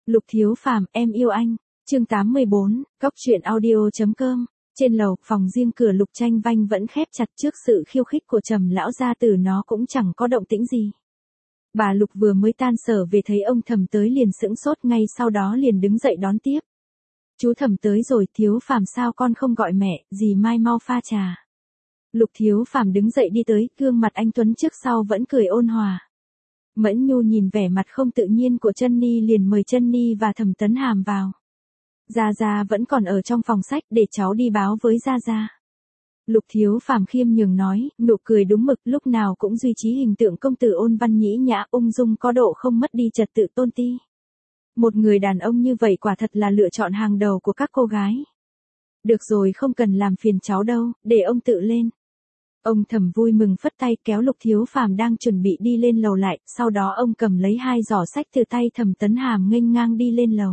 Lục Thiếu Phàm, em yêu anh. Chương 84, Cóc truyện audio.com. Trên lầu, phòng riêng cửa Lục Tranh Vanh vẫn khép chặt trước sự khiêu khích của Trầm lão gia tử, nó cũng chẳng có động tĩnh gì. Bà Lục vừa mới tan sở về thấy ông Thẩm tới liền sững sốt, ngay sau đó liền đứng dậy đón tiếp. Chú Thẩm tới rồi, Thiếu Phàm sao con không gọi mẹ, dì mai mau pha trà. Lục Thiếu Phàm đứng dậy đi tới, gương mặt anh tuấn trước sau vẫn cười ôn hòa. Mẫn Nhu nhìn vẻ mặt không tự nhiên của Chân Ni liền mời Chân Ni và Thẩm Tấn Hàm vào. Gia Gia vẫn còn ở trong phòng sách, để cháu đi báo với Gia Gia. Lục Thiếu Phàm khiêm nhường nói, nụ cười đúng mực, lúc nào cũng duy trì hình tượng công tử ôn văn nhĩ nhã, ung dung có độ, không mất đi trật tự tôn ti. Một người đàn ông như vậy quả thật là lựa chọn hàng đầu của các cô gái. Được rồi, không cần làm phiền cháu đâu, để ông tự lên. Ông Thẩm vui mừng phất tay kéo Lục Thiếu Phàm đang chuẩn bị đi lên lầu lại, sau đó ông cầm lấy 2 giỏ sách từ tay Thẩm Tấn Hàm nghênh ngang đi lên lầu.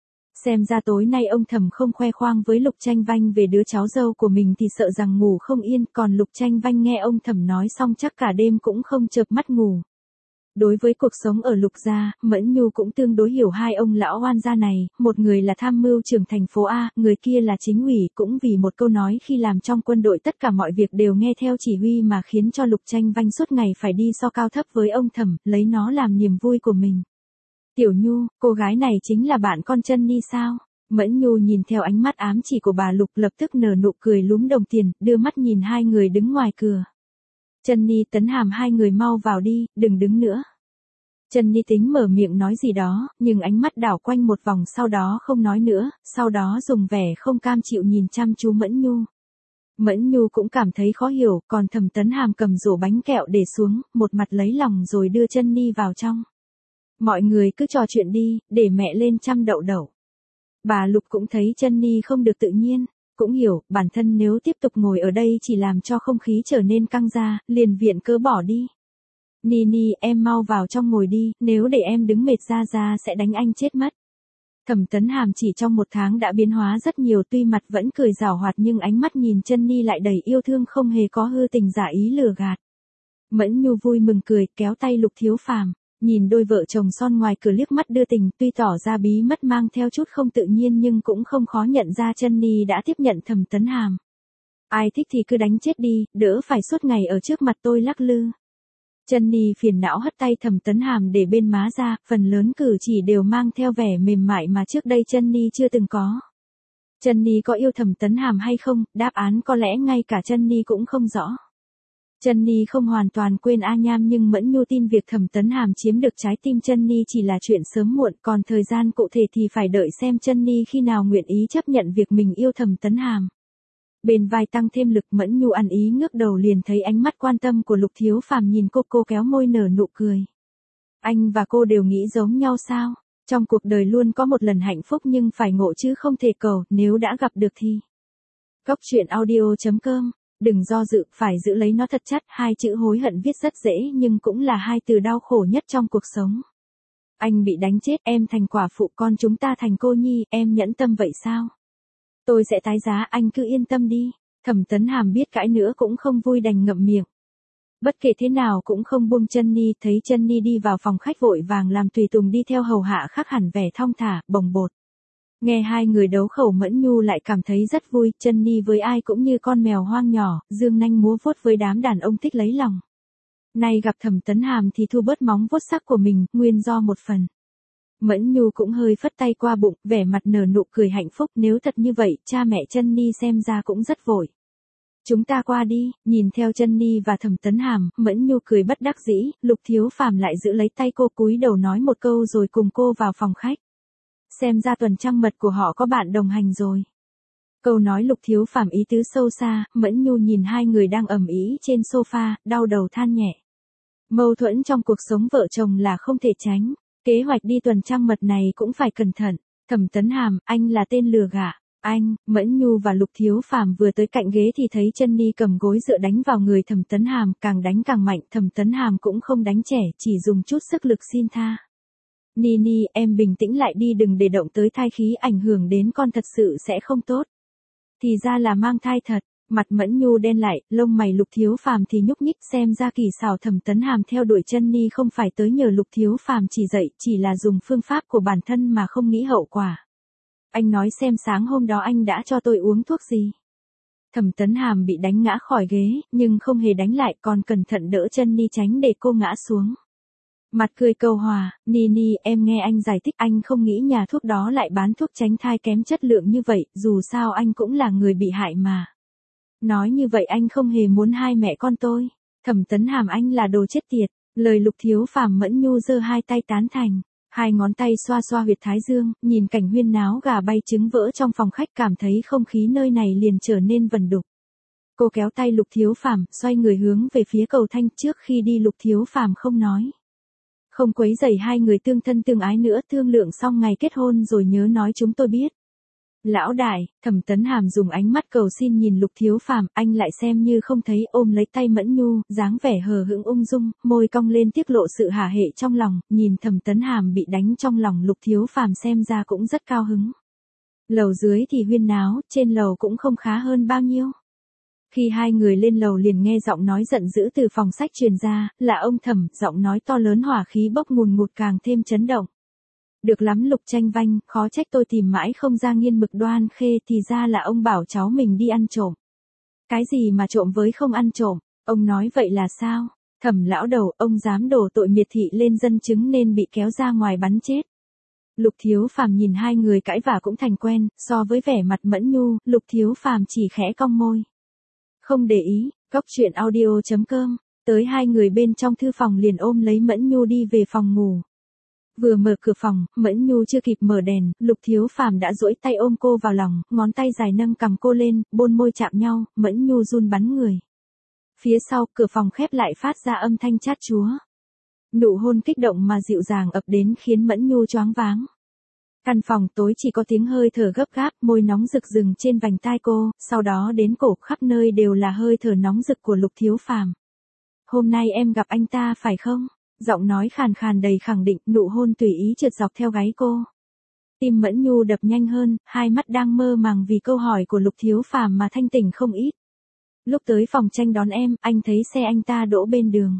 Xem ra tối nay ông Thẩm không khoe khoang với Lục Tranh Vanh về đứa cháu dâu của mình thì sợ rằng ngủ không yên, còn Lục Tranh Vanh nghe ông Thẩm nói xong chắc cả đêm cũng không chợp mắt ngủ. Đối với cuộc sống ở Lục gia, Mẫn Nhu cũng tương đối hiểu hai ông lão oan gia này, một người là tham mưu trưởng thành phố A, người kia là chính ủy, cũng vì một câu nói khi làm trong quân đội tất cả mọi việc đều nghe theo chỉ huy mà khiến cho Lục Tranh Vanh suốt ngày phải đi so cao thấp với ông Thẩm, lấy nó làm niềm vui của mình. Tiểu Nhu, cô gái này chính là bạn con Chân Ni sao? Mẫn Nhu nhìn theo ánh mắt ám chỉ của bà Lục lập tức nở nụ cười lúm đồng tiền, đưa mắt nhìn hai người đứng ngoài cửa. Chân Ni, Tấn Hàm, hai người mau vào đi, đừng đứng nữa. Chân Ni tính mở miệng nói gì đó, nhưng ánh mắt đảo quanh một vòng sau đó không nói nữa, sau đó dùng vẻ không cam chịu nhìn chăm chú Mẫn Nhu. Mẫn Nhu cũng cảm thấy khó hiểu, còn Thẩm Tấn Hàm cầm rổ bánh kẹo để xuống, một mặt lấy lòng rồi đưa Chân Ni vào trong. Mọi người cứ trò chuyện đi, để mẹ lên chăm đậu đậu. Bà Lục cũng thấy Chân Ni không được tự nhiên, cũng hiểu, bản thân nếu tiếp tục ngồi ở đây chỉ làm cho không khí trở nên căng ra, liền viện cớ bỏ đi. Ni Ni, em mau vào trong ngồi đi, nếu để em đứng mệt Gia Gia sẽ đánh anh chết mất. Thẩm Tấn Hàm chỉ trong 1 tháng đã biến hóa rất nhiều, tuy mặt vẫn cười giảo hoạt nhưng ánh mắt nhìn Chân Ni lại đầy yêu thương, không hề có hư tình giả ý lừa gạt. Mẫn Nhu vui mừng cười, kéo tay Lục Thiếu Phàm, nhìn đôi vợ chồng son ngoài cửa liếc mắt đưa tình, tuy tỏ ra bí mất mang theo chút không tự nhiên nhưng cũng không khó nhận ra Chân Ni đã tiếp nhận Thẩm Tấn Hàm. Ai thích thì cứ đánh chết đi, đỡ phải suốt ngày ở trước mặt tôi lắc lư. Chân Ni phiền não hất tay Thẩm Tấn Hàm để bên má ra, phần lớn cử chỉ đều mang theo vẻ mềm mại mà trước đây Chân Ni chưa từng có. Chân Ni có yêu Thẩm Tấn Hàm hay không, đáp án có lẽ ngay cả Chân Ni cũng không rõ. Chân Ni không hoàn toàn quên A Nham nhưng Mẫn Nhu tin việc Thẩm Tấn Hàm chiếm được trái tim Chân Ni chỉ là chuyện sớm muộn, còn thời gian cụ thể thì phải đợi xem Chân Ni khi nào nguyện ý chấp nhận việc mình yêu Thẩm Tấn Hàm. Bên vai tăng thêm lực, Mẫn Nhu ăn ý ngước đầu liền thấy ánh mắt quan tâm của Lục Thiếu Phàm nhìn cô kéo môi nở nụ cười. Anh và cô đều nghĩ giống nhau sao? Trong cuộc đời luôn có một lần hạnh phúc nhưng phải ngộ chứ không thể cầu, nếu đã gặp được thì. Cóc truyện audio.com. Đừng do dự, phải giữ lấy nó thật chắc, 2 chữ hối hận viết rất dễ nhưng cũng là 2 từ đau khổ nhất trong cuộc sống. Anh bị đánh chết, em thành quả phụ, con chúng ta thành cô nhi, em nhẫn tâm vậy sao? Tôi sẽ tái giá, anh cứ yên tâm đi. Thẩm Tấn Hàm biết cãi nữa cũng không vui đành ngậm miệng. Bất kể thế nào cũng không buông Chân Ni, thấy Chân Ni đi vào phòng khách vội vàng làm tùy tùng đi theo hầu hạ khác hẳn vẻ thong thả, bồng bột. Nghe hai người đấu khẩu Mẫn Nhu lại cảm thấy rất vui, Chân Ni với ai cũng như con mèo hoang nhỏ, dương nanh múa vuốt với đám đàn ông thích lấy lòng. Nay gặp Thẩm Tấn Hàm thì thu bớt móng vuốt sắc của mình, nguyên do một phần. Mẫn Nhu cũng hơi phất tay qua bụng, vẻ mặt nở nụ cười hạnh phúc, nếu thật như vậy, cha mẹ Chân Ni xem ra cũng rất vội. Chúng ta qua đi, nhìn theo Chân Ni và Thẩm Tấn Hàm, Mẫn Nhu cười bất đắc dĩ, Lục Thiếu Phàm lại giữ lấy tay cô cúi đầu nói một câu rồi cùng cô vào phòng khách. Xem ra tuần trăng mật của họ có bạn đồng hành rồi. Câu nói Lục Thiếu Phàm ý tứ sâu xa, Mẫn Nhu nhìn hai người đang ầm ĩ trên sofa, đau đầu than nhẹ. Mâu thuẫn trong cuộc sống vợ chồng là không thể tránh. Kế hoạch đi tuần trăng mật này cũng phải cẩn thận. Thẩm Tấn Hàm, anh là tên lừa gạt. Anh, Mẫn Nhu và Lục Thiếu Phàm vừa tới cạnh ghế thì thấy Chân Ni cầm gối dựa đánh vào người Thẩm Tấn Hàm, càng đánh càng mạnh, Thẩm Tấn Hàm cũng không đánh trẻ, chỉ dùng chút sức lực xin tha. Ni Ni, em bình tĩnh lại đi, đừng để động tới thai khí, ảnh hưởng đến con thật sự sẽ không tốt. Thì ra là mang thai thật. Mặt Mẫn Nhu đen lại, lông mày Lục Thiếu Phàm thì nhúc nhích, xem ra kỳ xảo Thẩm Tấn Hàm theo đuổi chân ni không phải tới nhờ Lục Thiếu Phàm chỉ dạy, chỉ là dùng phương pháp của bản thân mà không nghĩ hậu quả. Anh nói xem sáng hôm đó anh đã cho tôi uống thuốc gì? Thẩm Tấn Hàm bị đánh ngã khỏi ghế, nhưng không hề đánh lại, còn cẩn thận đỡ chân ni tránh để cô ngã xuống. Mặt cười cầu hòa, Nini, em nghe anh giải thích, anh không nghĩ nhà thuốc đó lại bán thuốc tránh thai kém chất lượng như vậy, dù sao anh cũng là người bị hại mà. Nói như vậy anh không hề muốn hai mẹ con tôi. Thẩm Tấn Hàm, anh là đồ chết tiệt. Lời Lục Thiếu Phàm. Mẫn Nhu giơ hai tay tán thành. Hai ngón tay xoa xoa huyệt thái dương, nhìn cảnh huyên náo gà bay trứng vỡ trong phòng khách, cảm thấy không khí nơi này liền trở nên vần đục. Cô kéo tay Lục Thiếu Phàm, xoay người hướng về phía cầu thang. Trước khi đi Lục Thiếu Phàm không nói, không quấy rầy hai người tương thân tương ái nữa, thương lượng xong ngày kết hôn rồi nhớ nói chúng tôi biết. Lão đại, Thẩm Tấn Hàm dùng ánh mắt cầu xin nhìn Lục Thiếu Phàm, anh lại xem như không thấy, ôm lấy tay Mẫn Nhu, dáng vẻ hờ hững ung dung, môi cong lên tiết lộ sự hả hệ trong lòng, nhìn Thẩm Tấn Hàm bị đánh trong lòng Lục Thiếu Phàm xem ra cũng rất cao hứng. Lầu dưới thì huyên náo, trên lầu cũng không khá hơn bao nhiêu. Khi hai người lên lầu liền nghe giọng nói giận dữ từ phòng sách truyền ra, là ông Thẩm, giọng nói to lớn hỏa khí bốc ngùn ngụt càng thêm chấn động. Được lắm Lục Tranh Vanh, khó trách tôi tìm mãi không ra nghiên mực Đoan Khê, thì ra là ông bảo cháu mình đi ăn trộm. Cái gì mà trộm với không ăn trộm, ông nói vậy là sao? Thẩm lão đầu, ông dám đổ tội miệt thị lên dân chứng nên bị kéo ra ngoài bắn chết. Lục Thiếu Phàm nhìn hai người cãi vả cũng thành quen, so với vẻ mặt Mẫn Nhu, Lục Thiếu Phàm chỉ khẽ cong môi. Không để ý, Cóc Truyện Audio.com, tới hai người bên trong thư phòng liền ôm lấy Mẫn Nhu đi về phòng ngủ. Vừa mở cửa phòng, Mẫn Nhu chưa kịp mở đèn, Lục Thiếu Phàm đã duỗi tay ôm cô vào lòng, ngón tay dài nâng cằm cô lên, bôn môi chạm nhau, Mẫn Nhu run bắn người. Phía sau, cửa phòng khép lại phát ra âm thanh chát chúa. Nụ hôn kích động mà dịu dàng ập đến khiến Mẫn Nhu choáng váng. Căn phòng tối chỉ có tiếng hơi thở gấp gáp, môi nóng rực rừng trên vành tai cô, sau đó đến cổ, khắp nơi đều là hơi thở nóng rực của Lục Thiếu Phàm. Hôm nay em gặp anh ta phải không? Giọng nói khàn khàn đầy khẳng định, nụ hôn tùy ý trượt dọc theo gáy cô. Tim Mẫn Nhu đập nhanh hơn, hai mắt đang mơ màng vì câu hỏi của Lục Thiếu Phàm mà thanh tỉnh không ít. Lúc tới phòng tranh đón em, anh thấy xe anh ta đỗ bên đường.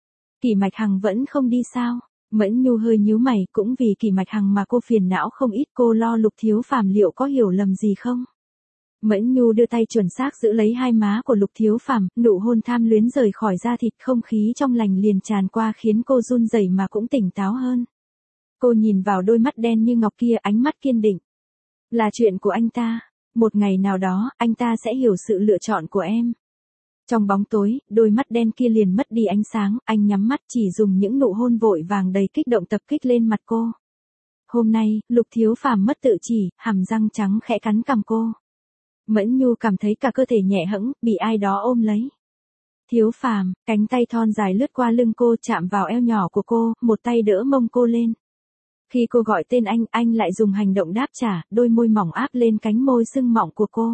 Kỷ Mạch Hằng vẫn không đi sao? Mẫn Nhu hơi nhíu mày, cũng vì Kỷ Mạch Hằng mà cô phiền não không ít, cô lo Lục Thiếu Phàm liệu có hiểu lầm gì không? Mẫn Nhu đưa tay chuẩn xác giữ lấy hai má của Lục Thiếu Phàm, nụ hôn tham luyến rời khỏi da thịt, không khí trong lành liền tràn qua khiến cô run rẩy mà cũng tỉnh táo hơn. Cô nhìn vào đôi mắt đen như ngọc kia, ánh mắt kiên định. Là chuyện của anh ta, một ngày nào đó, anh ta sẽ hiểu sự lựa chọn của em. Trong bóng tối, đôi mắt đen kia liền mất đi ánh sáng, anh nhắm mắt chỉ dùng những nụ hôn vội vàng đầy kích động tập kích lên mặt cô. Hôm nay, Lục Thiếu Phàm mất tự chỉ, hàm răng trắng khẽ cắn cằm cô. Mẫn Nhu cảm thấy cả cơ thể nhẹ hẫng, bị ai đó ôm lấy. Thiếu Phàm, cánh tay thon dài lướt qua lưng cô, chạm vào eo nhỏ của cô, một tay đỡ mông cô lên. Khi cô gọi tên anh lại dùng hành động đáp trả, đôi môi mỏng áp lên cánh môi sưng mọng của cô.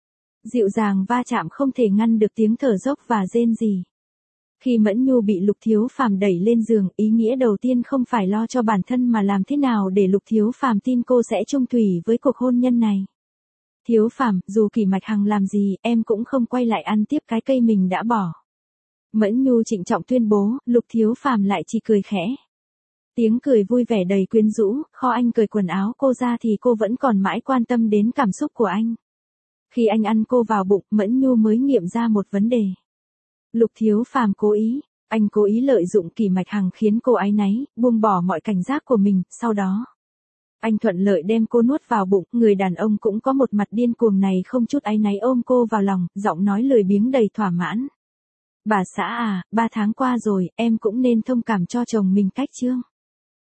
Dịu dàng va chạm không thể ngăn được tiếng thở dốc và rên rỉ. Khi Mẫn Nhu bị Lục Thiếu Phàm đẩy lên giường, ý nghĩa đầu tiên không phải lo cho bản thân mà làm thế nào để Lục Thiếu Phàm tin cô sẽ chung thủy với cuộc hôn nhân này. Thiếu Phàm, dù Kỷ Mạch Hằng làm gì, em cũng không quay lại ăn tiếp cái cây mình đã bỏ. Mẫn Nhu trịnh trọng tuyên bố, Lục Thiếu Phàm lại chỉ cười khẽ. Tiếng cười vui vẻ đầy quyến rũ, kho anh cởi quần áo cô ra thì cô vẫn còn mãi quan tâm đến cảm xúc của anh. Khi anh ăn cô vào bụng, Mẫn Nhu mới nghiệm ra một vấn đề. Lục Thiếu Phàm cố ý, anh cố ý lợi dụng Kỷ Mạch Hằng khiến cô áy náy, buông bỏ mọi cảnh giác của mình, sau đó anh thuận lợi đem cô nuốt vào bụng, người đàn ông cũng có một mặt điên cuồng này không chút áy náy ôm cô vào lòng, giọng nói lười biếng đầy thỏa mãn. Bà xã à, 3 tháng qua rồi, em cũng nên thông cảm cho chồng mình cách chương.